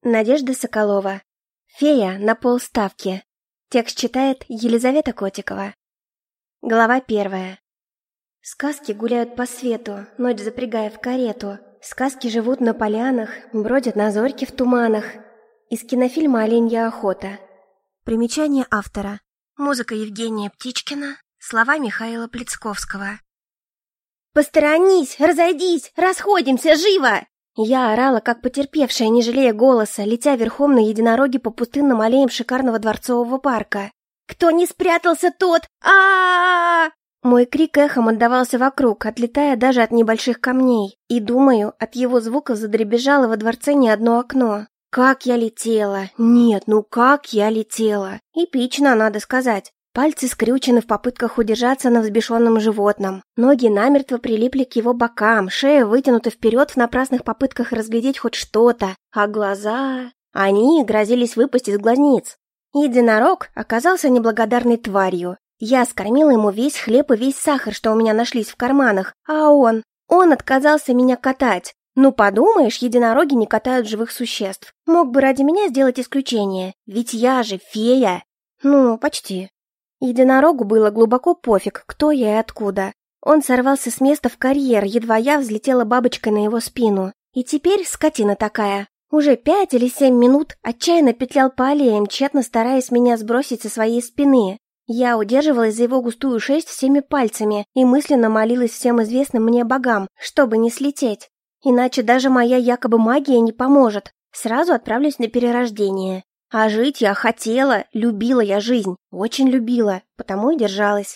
Надежда Соколова. Фея на полставки. Текст читает Елизавета Котикова. Глава 1. Сказки гуляют по свету, ночь запрягая в карету. Сказки живут на полянах, бродят на зорьке в туманах. Из кинофильма «Оленья охота». Примечание автора. Музыка Евгения Птичкина, слова Михаила Плецковского. «Посторонись! Разойдись! Расходимся! Живо!» Я орала, как потерпевшая, не жалея голоса, летя верхом на единороге по пустынным аллеям шикарного дворцового парка. «Кто не спрятался, тот! а Мой крик эхом отдавался вокруг, отлетая даже от небольших камней. И, думаю, от его звуков задребезжало во дворце не одно окно. Как я летела! Нет, ну как я летела! Эпично, надо сказать. Пальцы скрючены в попытках удержаться на взбешенном животном. Ноги намертво прилипли к его бокам, шея вытянута вперед в напрасных попытках разглядеть хоть что-то. А глаза... Они грозились выпасть из глазниц. Единорог оказался неблагодарной тварью. Я скормила ему весь хлеб и весь сахар, что у меня нашлись в карманах, а он отказался меня катать. Ну, подумаешь, единороги не катают живых существ. Мог бы ради меня сделать исключение, ведь я же фея. Ну, почти. Единорогу было глубоко пофиг, кто я и откуда. Он сорвался с места в карьер, едва я взлетела бабочкой на его спину. И теперь, скотина такая, уже 5 или 7 минут отчаянно петлял по аллеям, тщетно стараясь меня сбросить со своей спины. Я удерживалась за его густую шерсть всеми пальцами и мысленно молилась всем известным мне богам, чтобы не слететь. Иначе даже моя якобы магия не поможет. Сразу отправлюсь на перерождение. А жить я хотела, любила я жизнь, очень любила, потому и держалась.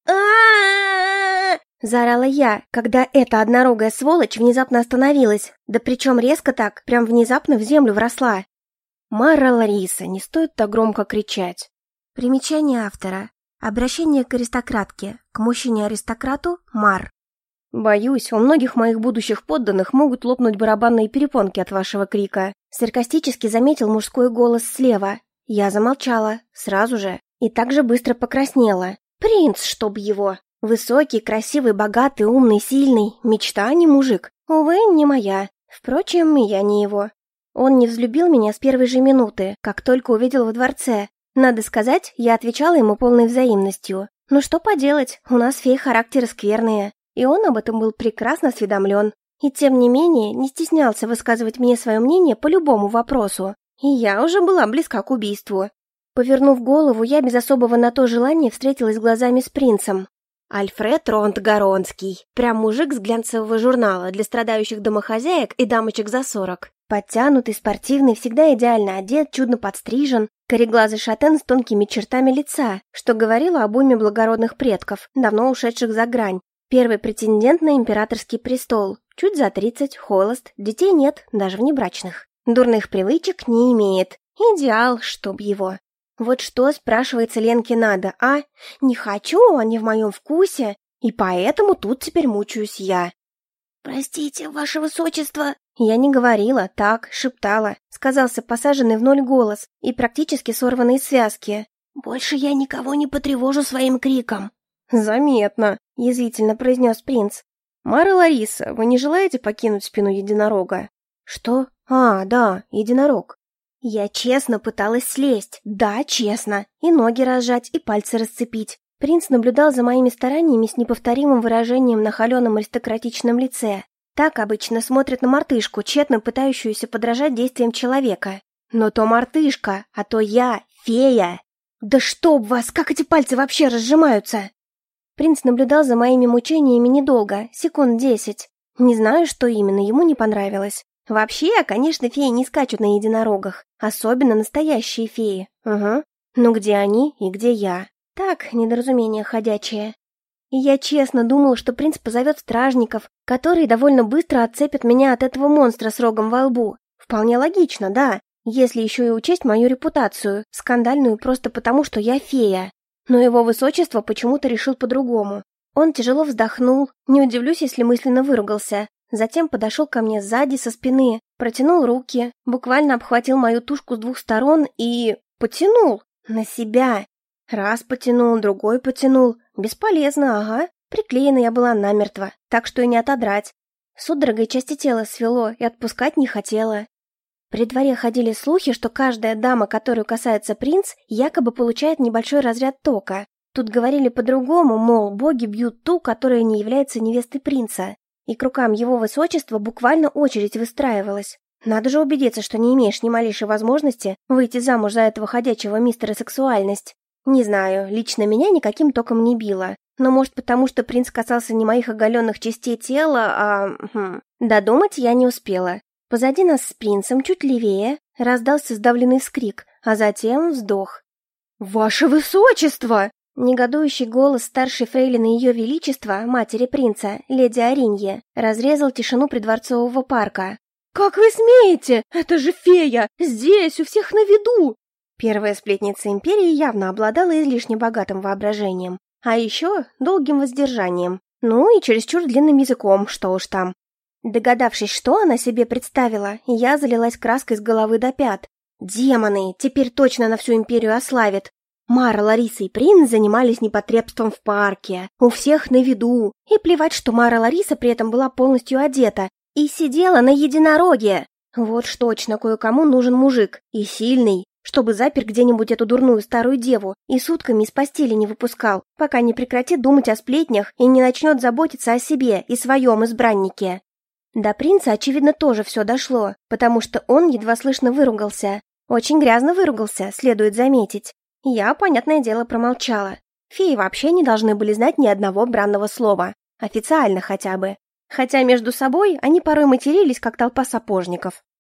Заорала я, когда эта однорогая сволочь внезапно остановилась, да причем резко так, прям внезапно в землю вросла. Мара Лариса, не стоит так громко кричать. Примечание автора. Обращение к аристократке, к мужчине-аристократу Мар. Боюсь, у многих моих будущих подданных могут лопнуть барабанные перепонки от вашего крика. Саркастически заметил мужской голос слева. Я замолчала, сразу же, и так же быстро покраснела. Принц, чтоб его! Высокий, красивый, богатый, умный, сильный. Мечта, а не мужик. Увы, не моя. Впрочем, я не его. Он не взлюбил меня с первой же минуты, как только увидел во дворце. Надо сказать, я отвечала ему полной взаимностью. Ну что поделать, у нас феи характеры скверные. И он об этом был прекрасно осведомлен. И тем не менее не стеснялся высказывать мне свое мнение по любому вопросу. И я уже была близка к убийству. Повернув голову, я без особого на то желания встретилась глазами с принцем. Альфред Ронт-Гаронский. Прям мужик с глянцевого журнала для страдающих домохозяек и дамочек за 40. Подтянутый, спортивный, всегда идеально одет, чудно подстрижен. Кореглазый шатен с тонкими чертами лица, что говорило об уме благородных предков, давно ушедших за грань. Первый претендент на императорский престол. Чуть за 30, холост, детей нет, даже внебрачных. Дурных привычек не имеет. Идеал, чтоб его. Вот что, спрашивается, Ленке надо, а? Не хочу, а не в моем вкусе. И поэтому тут теперь мучаюсь я. «Простите, ваше высочество». Я не говорила, так, шептала. Сказался посаженный в ноль голос и практически сорванные связки. «Больше я никого не потревожу своим криком». «Заметно», — язвительно произнес принц. «Мара Лариса, вы не желаете покинуть спину единорога?» «Что? А, да, единорог». Я честно пыталась слезть, да, честно, и ноги разжать, и пальцы расцепить. Принц наблюдал за моими стараниями с неповторимым выражением на холеном аристократичном лице. Так обычно смотрят на мартышку, тщетно пытающуюся подражать действиям человека. Но то мартышка, а то я, фея. Да чтоб вас, как эти пальцы вообще разжимаются? Принц наблюдал за моими мучениями недолго, секунд 10. Не знаю, что именно ему не понравилось. Вообще, конечно, феи не скачут на единорогах, особенно настоящие феи. Угу. Но где они и где я? Так, недоразумение ходячее. И я честно думала, что принц позовет стражников, которые довольно быстро отцепят меня от этого монстра с рогом во лбу. Вполне логично, да, если еще и учесть мою репутацию, скандальную просто потому, что я фея. Но его высочество почему-то решил по-другому. Он тяжело вздохнул, не удивлюсь, если мысленно выругался. Затем подошел ко мне сзади, со спины, протянул руки, буквально обхватил мою тушку с 2 сторон и... потянул на себя. Раз потянул, другой потянул. Бесполезно, ага. Приклеена я была намертво, так что и не отодрать. Судорогой части тела свело и отпускать не хотела. При дворе ходили слухи, что каждая дама, которую касается принц, якобы получает небольшой разряд тока. Тут говорили по-другому, мол, боги бьют ту, которая не является невестой принца. И к рукам его высочества буквально очередь выстраивалась. Надо же убедиться, что не имеешь ни малейшей возможности выйти замуж за этого ходячего мистера сексуальность. Не знаю, лично меня никаким током не било. Но может потому, что принц касался не моих оголенных частей тела, Додумать я не успела. Позади нас с принцем, чуть левее, раздался сдавленный вскрик, а затем вздох. «Ваше высочество!» Негодующий голос старшей фрейлины Ее Величества, матери принца, леди Ариньи, разрезал тишину придворцового парка. «Как вы смеете? Это же фея! Здесь, у всех на виду!» Первая сплетница империи явно обладала излишне богатым воображением, а еще долгим воздержанием, ну и чересчур длинным языком, что уж там. Догадавшись, что она себе представила, я залилась краской с головы до пят. Демоны, теперь точно на всю империю ославят. Мара, Лариса и принц занимались непотребством в парке, у всех на виду. И плевать, что Мара Лариса при этом была полностью одета и сидела на единороге. Вот ж точно кое-кому нужен мужик, и сильный, чтобы запер где-нибудь эту дурную старую деву и сутками из постели не выпускал, пока не прекратит думать о сплетнях и не начнет заботиться о себе и своем избраннике. До принца, очевидно, тоже все дошло, потому что он едва слышно выругался. Очень грязно выругался, следует заметить. Я, понятное дело, промолчала. Феи вообще не должны были знать ни одного бранного слова. Официально хотя бы. Хотя между собой они порой матерились, как толпа сапожников.